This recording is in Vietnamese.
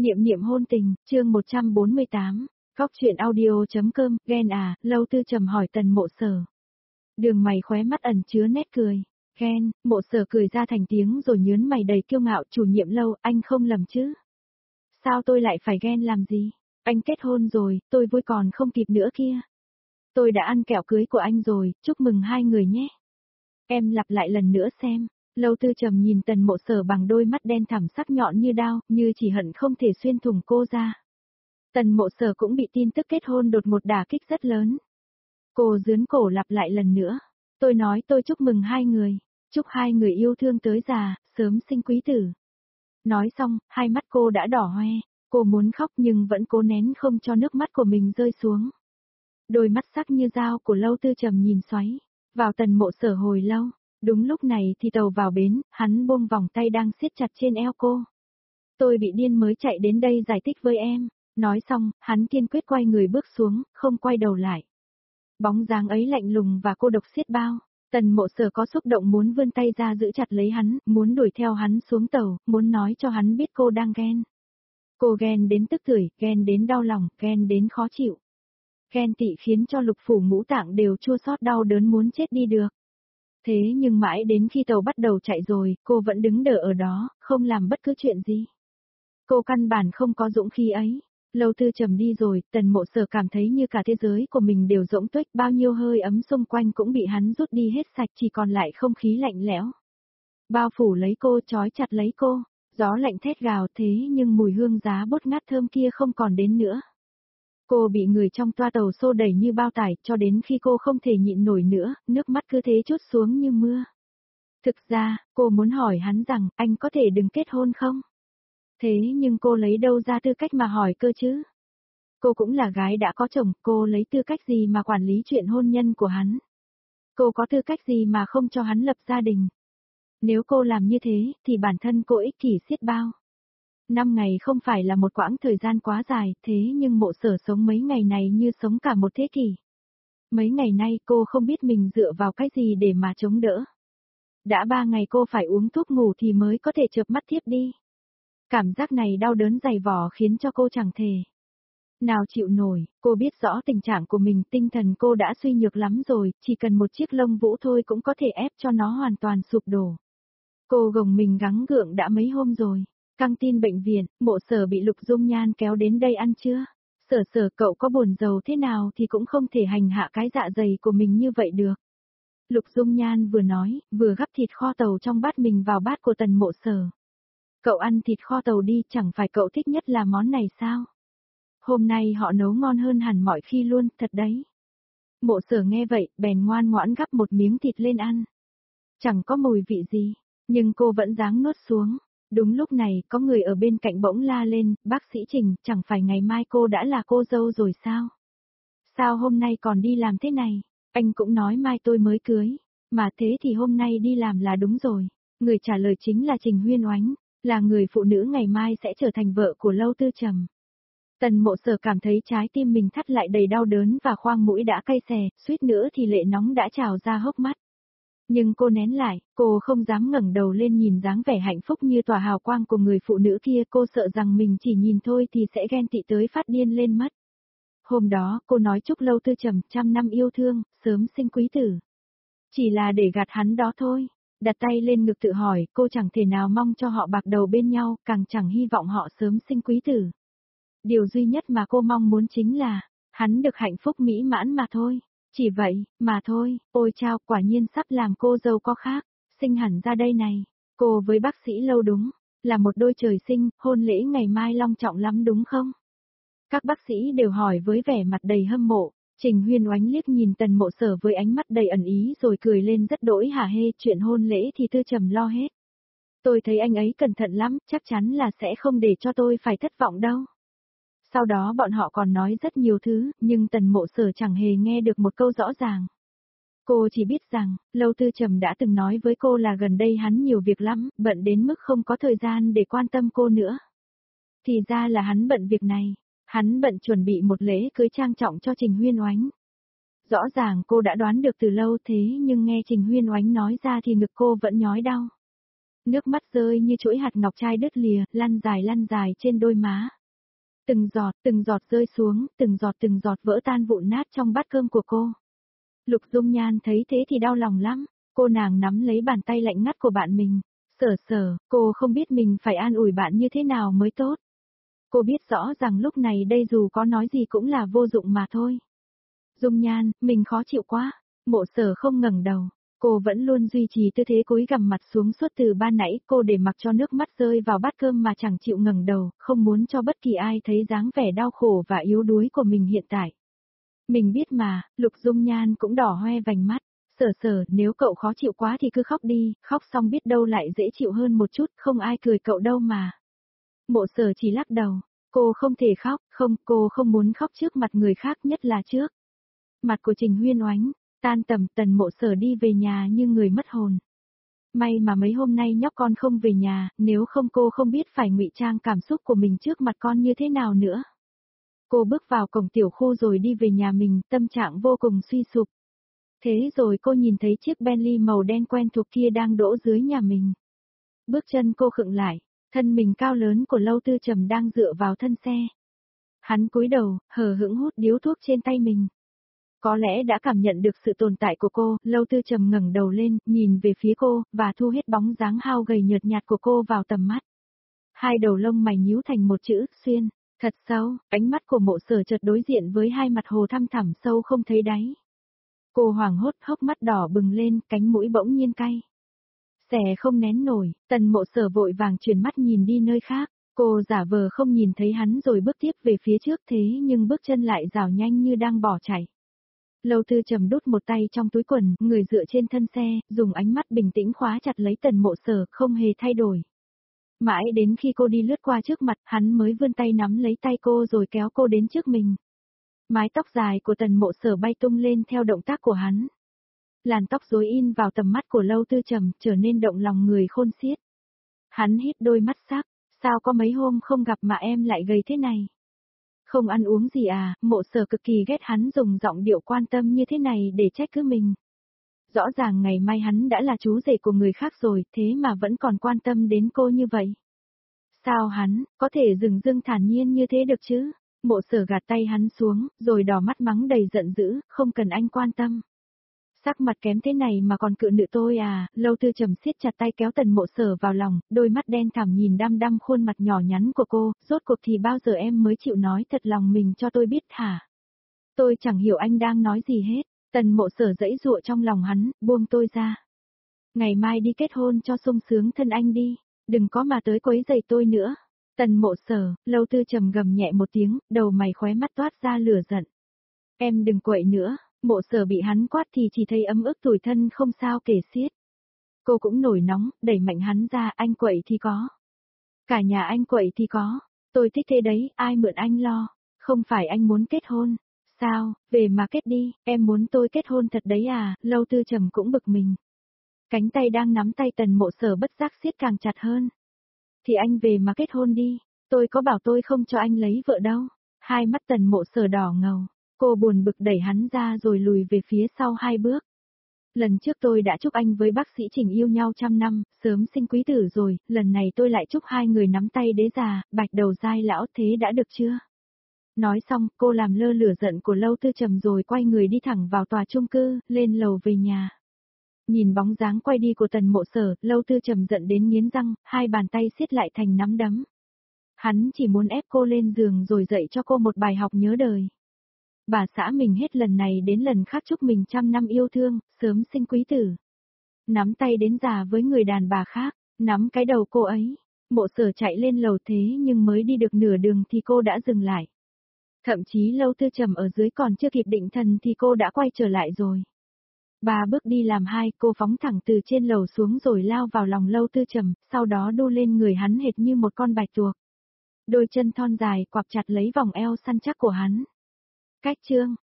Niệm niệm hôn tình, chương 148, Cóc truyện audio.com, ghen à, Lâu Tư trầm hỏi Tần Mộ Sở. Đường mày khóe mắt ẩn chứa nét cười, ghen, Mộ Sở cười ra thành tiếng rồi nhớn mày đầy kiêu ngạo, chủ nhiệm Lâu, anh không lầm chứ? Sao tôi lại phải ghen làm gì? Anh kết hôn rồi, tôi vui còn không kịp nữa kia. Tôi đã ăn kẹo cưới của anh rồi, chúc mừng hai người nhé. Em lặp lại lần nữa xem. Lâu Tư trầm nhìn Tần Mộ Sở bằng đôi mắt đen thẳm sắc nhọn như đao, như chỉ hận không thể xuyên thủng cô ra. Tần Mộ Sở cũng bị tin tức kết hôn đột một đả kích rất lớn. Cô giướn cổ lặp lại lần nữa. Tôi nói tôi chúc mừng hai người. Chúc hai người yêu thương tới già, sớm sinh quý tử. Nói xong, hai mắt cô đã đỏ hoe. Cô muốn khóc nhưng vẫn cố nén không cho nước mắt của mình rơi xuống. Đôi mắt sắc như dao của Lâu Tư trầm nhìn xoáy vào Tần Mộ Sở hồi lâu. Đúng lúc này thì tàu vào bến, hắn buông vòng tay đang siết chặt trên eo cô. Tôi bị điên mới chạy đến đây giải thích với em. Nói xong, hắn kiên quyết quay người bước xuống, không quay đầu lại. Bóng dáng ấy lạnh lùng và cô độc xiết bao. Tần Mộ Sở có xúc động muốn vươn tay ra giữ chặt lấy hắn, muốn đuổi theo hắn xuống tàu, muốn nói cho hắn biết cô đang ghen. Cô ghen đến tức tưởi, ghen đến đau lòng, ghen đến khó chịu. Ghen tị khiến cho lục phủ ngũ tạng đều chua xót đau đớn muốn chết đi được. Thế nhưng mãi đến khi tàu bắt đầu chạy rồi, cô vẫn đứng đợi ở đó, không làm bất cứ chuyện gì. Cô căn bản không có dũng khí ấy. Lâu Tư trầm đi rồi, Tần Mộ Sở cảm thấy như cả thế giới của mình đều rỗng tuếch, bao nhiêu hơi ấm xung quanh cũng bị hắn rút đi hết sạch, chỉ còn lại không khí lạnh lẽo. Bao phủ lấy cô, trói chặt lấy cô, gió lạnh thét gào thế nhưng mùi hương giá bốt ngát thơm kia không còn đến nữa. Cô bị người trong toa tàu xô đẩy như bao tải cho đến khi cô không thể nhịn nổi nữa, nước mắt cứ thế trút xuống như mưa. Thực ra, cô muốn hỏi hắn rằng, anh có thể đừng kết hôn không? Thế nhưng cô lấy đâu ra tư cách mà hỏi cơ chứ? Cô cũng là gái đã có chồng, cô lấy tư cách gì mà quản lý chuyện hôn nhân của hắn? Cô có tư cách gì mà không cho hắn lập gia đình? Nếu cô làm như thế, thì bản thân cô ích kỷ xiết bao. 5 ngày không phải là một quãng thời gian quá dài, thế nhưng Mộ Sở sống mấy ngày này như sống cả một thế kỷ. Mấy ngày nay cô không biết mình dựa vào cái gì để mà chống đỡ. Đã 3 ngày cô phải uống thuốc ngủ thì mới có thể chợp mắt thiếp đi. Cảm giác này đau đớn dày vò khiến cho cô chẳng thể nào chịu nổi, cô biết rõ tình trạng của mình, tinh thần cô đã suy nhược lắm rồi, chỉ cần một chiếc lông vũ thôi cũng có thể ép cho nó hoàn toàn sụp đổ. Cô gồng mình gắng gượng đã mấy hôm rồi. Căng tin bệnh viện, Mộ Sở bị Lục Dung Nhan kéo đến đây ăn chưa? Sở cậu có buồn giàu thế nào thì cũng không thể hành hạ cái dạ dày của mình như vậy được. Lục Dung Nhan vừa nói, vừa gắp thịt kho tàu trong bát mình vào bát của Tần Mộ Sở. Cậu ăn thịt kho tàu đi, chẳng phải cậu thích nhất là món này sao? Hôm nay họ nấu ngon hơn hẳn mọi khi luôn, thật đấy. Mộ Sở nghe vậy, bèn ngoan ngoãn gắp một miếng thịt lên ăn. Chẳng có mùi vị gì, nhưng cô vẫn dáng nuốt xuống. Đúng lúc này, có người ở bên cạnh bỗng la lên, bác sĩ Trình, chẳng phải ngày mai cô đã là cô dâu rồi sao? Sao hôm nay còn đi làm thế này? Anh cũng nói mai tôi mới cưới, mà thế thì hôm nay đi làm là đúng rồi. Người trả lời chính là Trình Huyên Oánh, là người phụ nữ ngày mai sẽ trở thành vợ của Lâu Tư trầm. Tần Mộ Sở cảm thấy trái tim mình thắt lại đầy đau đớn và khoang mũi đã cay xè, suýt nữa thì lệ nóng đã trào ra hốc mắt. Nhưng cô nén lại, cô không dám ngẩng đầu lên nhìn dáng vẻ hạnh phúc như tỏa hào quang của người phụ nữ kia, cô sợ rằng mình chỉ nhìn thôi thì sẽ ghen tị tới phát điên lên mất. Hôm đó, cô nói chúc Lâu Tư trầm 100 năm yêu thương, sớm sinh quý tử. Chỉ là để gạt hắn đó thôi. Đặt tay lên ngực tự hỏi, cô chẳng thể nào mong cho họ bạc đầu bên nhau, càng chẳng hy vọng họ sớm sinh quý tử. Điều duy nhất mà cô mong muốn chính là, hắn được hạnh phúc mỹ mãn mà thôi. Chỉ vậy, mà thôi, ôi chao, quả nhiên sắp làm cô dâu có khác, sinh hẳn ra đây này. Cô với bác sĩ Lâu đúng, là một đôi trời sinh, hôn lễ ngày mai long trọng lắm đúng không? Các bác sĩ đều hỏi với vẻ mặt đầy hâm mộ. Trình Huyên Oánh liếc nhìn Tần Mộ Sở với ánh mắt đầy ẩn ý rồi cười lên rất đỗi hả hê, chuyện hôn lễ thì Tư trầm lo hết. Tôi thấy anh ấy cẩn thận lắm, chắc chắn là sẽ không để cho tôi phải thất vọng đâu. Sau đó bọn họ còn nói rất nhiều thứ, nhưng Tần Mộ Sở chẳng hề nghe được một câu rõ ràng. Cô chỉ biết rằng, Lâu Tư trầm đã từng nói với cô là gần đây hắn nhiều việc lắm, bận đến mức không có thời gian để quan tâm cô nữa. Thì ra là hắn bận việc này. Hắn bận chuẩn bị một lễ cưới trang trọng cho Trình Huyên Oánh. Rõ ràng cô đã đoán được từ lâu thế nhưng nghe Trình Huyên Oánh nói ra thì ngực cô vẫn nhói đau. Nước mắt rơi như chuỗi hạt ngọc trai đứt lìa, lăn dài trên đôi má. Từng giọt rơi xuống, từng giọt vỡ tan vụn nát trong bát cơm của cô. Lục Dung Nhan thấy thế thì đau lòng lắm, cô nàng nắm lấy bàn tay lạnh ngắt của bạn mình. Sở, cô không biết mình phải an ủi bạn như thế nào mới tốt. Cô biết rõ rằng lúc này đây dù có nói gì cũng là vô dụng mà thôi. Dung Nhan, mình khó chịu quá. Mộ Sở không ngẩng đầu. Cô vẫn luôn duy trì tư thế cúi gằm mặt xuống suốt từ ban nãy, cô để mặc cho nước mắt rơi vào bát cơm mà chẳng chịu ngẩng đầu, không muốn cho bất kỳ ai thấy dáng vẻ đau khổ và yếu đuối của mình hiện tại. Mình biết mà, Lục Dung Nhan cũng đỏ hoe vành mắt. Sở, nếu cậu khó chịu quá thì cứ khóc đi, khóc xong biết đâu lại dễ chịu hơn một chút, không ai cười cậu đâu mà. Mộ Sở chỉ lắc đầu, cô không thể khóc, cô không muốn khóc trước mặt người khác, nhất là trước mặt của Trình Huyên Oánh. Tan tầm, Tần Mộ Sở đi về nhà như người mất hồn. May mà mấy hôm nay nhóc con không về nhà, nếu không cô không biết phải ngụy trang cảm xúc của mình trước mặt con như thế nào nữa. Cô bước vào cổng tiểu khu rồi đi về nhà mình, tâm trạng vô cùng suy sụp. Thế rồi cô nhìn thấy chiếc Bentley màu đen quen thuộc kia đang đỗ dưới nhà mình. Bước chân cô khựng lại, thân mình cao lớn của Lâu Tư Trầm đang dựa vào thân xe. Hắn cúi đầu, hờ hững hút điếu thuốc trên tay mình. Có lẽ đã cảm nhận được sự tồn tại của cô, Lâu Tư Trầm ngẩng đầu lên, nhìn về phía cô, và thu hết bóng dáng hao gầy nhợt nhạt của cô vào tầm mắt. Hai đầu lông mày nhíu thành một chữ, xuyên, thật sâu, ánh mắt của Mộ Sở chợt đối diện với hai mặt hồ thăm thẳm sâu không thấy đáy. Cô hoảng hốt, hốc mắt đỏ bừng lên, cánh mũi bỗng nhiên cay. Xẻ không nén nổi, Tần Mộ Sở vội vàng chuyển mắt nhìn đi nơi khác, cô giả vờ không nhìn thấy hắn rồi bước tiếp về phía trước, thế nhưng bước chân lại rảo nhanh như đang bỏ chạy. Lâu Tư Trầm đút một tay trong túi quần, người dựa trên thân xe, dùng ánh mắt bình tĩnh khóa chặt lấy Tần Mộ Sở, không hề thay đổi. Mãi đến khi cô đi lướt qua trước mặt, hắn mới vươn tay nắm lấy tay cô rồi kéo cô đến trước mình. Mái tóc dài của Tần Mộ Sở bay tung lên theo động tác của hắn. Làn tóc rối in vào tầm mắt của Lâu Tư Trầm, trở nên động lòng người khôn xiết. Hắn hít đôi mắt sắc, sao có mấy hôm không gặp mà em lại gầy thế này? Không ăn uống gì à? Mộ Sở cực kỳ ghét hắn dùng giọng điệu quan tâm như thế này để trách cứ mình. Rõ ràng ngày mai hắn đã là chú rể của người khác rồi, thế mà vẫn còn quan tâm đến cô như vậy. Sao hắn, có thể dừng dưng thản nhiên như thế được chứ? Mộ Sở gạt tay hắn xuống, rồi đỏ mắt mắng đầy giận dữ, không cần anh quan tâm. Sắc mặt kém thế này mà còn cự nữ tôi à? Lâu Tư Trầm siết chặt tay kéo Tần Mộ Sở vào lòng, đôi mắt đen thẳm nhìn đăm đăm khuôn mặt nhỏ nhắn của cô, rốt cuộc thì bao giờ em mới chịu nói thật lòng mình cho tôi biết hả? Tôi chẳng hiểu anh đang nói gì hết. Tần Mộ Sở giãy giụa trong lòng hắn, buông tôi ra. Ngày mai đi kết hôn cho sung sướng thân anh đi, đừng có mà tới quấy rầy tôi nữa. Tần Mộ Sở, Lâu Tư Trầm gầm nhẹ một tiếng, đầu mày khóe mắt toát ra lửa giận. Em đừng quậy nữa. Mộ Sở bị hắn quát thì chỉ thấy ấm ức tủi thân không sao kể xiết. Cô cũng nổi nóng, đẩy mạnh hắn ra, anh quậy thì có. Cả nhà anh quậy thì có. Tôi thích thế đấy, ai mượn anh lo. Không phải anh muốn kết hôn. Sao, về mà kết đi, em muốn tôi kết hôn thật đấy à? Lâu Tư Trầm cũng bực mình. Cánh tay đang nắm tay Tần Mộ Sở bất giác siết càng chặt hơn. Thì anh về mà kết hôn đi, tôi có bảo tôi không cho anh lấy vợ đâu. Hai mắt Tần Mộ Sở đỏ ngầu. Cô buồn bực đẩy hắn ra rồi lùi về phía sau 2 bước. Lần trước tôi đã chúc anh với bác sĩ Trình yêu nhau trăm năm, sớm sinh quý tử rồi, lần này tôi lại chúc hai người nắm tay đế già, bạch đầu dai lão, thế đã được chưa? Nói xong, cô làm lơ lửa giận của Lâu Tư Trầm rồi quay người đi thẳng vào tòa chung cư, lên lầu về nhà. Nhìn bóng dáng quay đi của Tần Mộ Sở, Lâu Tư Trầm giận đến nghiến răng, hai bàn tay siết lại thành nắm đấm. Hắn chỉ muốn ép cô lên giường rồi dạy cho cô một bài học nhớ đời. Bà xã mình hết lần này đến lần khác chúc mình trăm năm yêu thương, sớm sinh quý tử. Nắm tay đến già với người đàn bà khác, nắm cái đầu cô ấy. Mộ Sở chạy lên lầu thế nhưng mới đi được nửa đường thì cô đã dừng lại. Thậm chí Lâu Tư Trầm ở dưới còn chưa kịp định thần thì cô đã quay trở lại rồi. 3 bước đi làm 2, cô phóng thẳng từ trên lầu xuống rồi lao vào lòng Lâu Tư Trầm, sau đó đu lên người hắn hệt như một con bạch tuộc. Đôi chân thon dài quặp chặt lấy vòng eo săn chắc của hắn. Cách chương